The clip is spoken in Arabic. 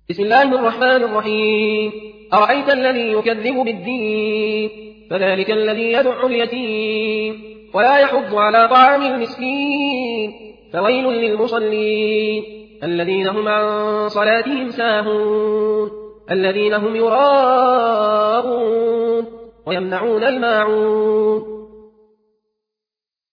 بسم الله الرحمن الرحيم. أرأيت الذي يكذب بالدين فذلك الذي يدع اليتيم ولا يحض على طعام المسكين فويل للمصلين الذين هم عن صلاتهم ساهون الذين هم يراءون ويمنعون الماعون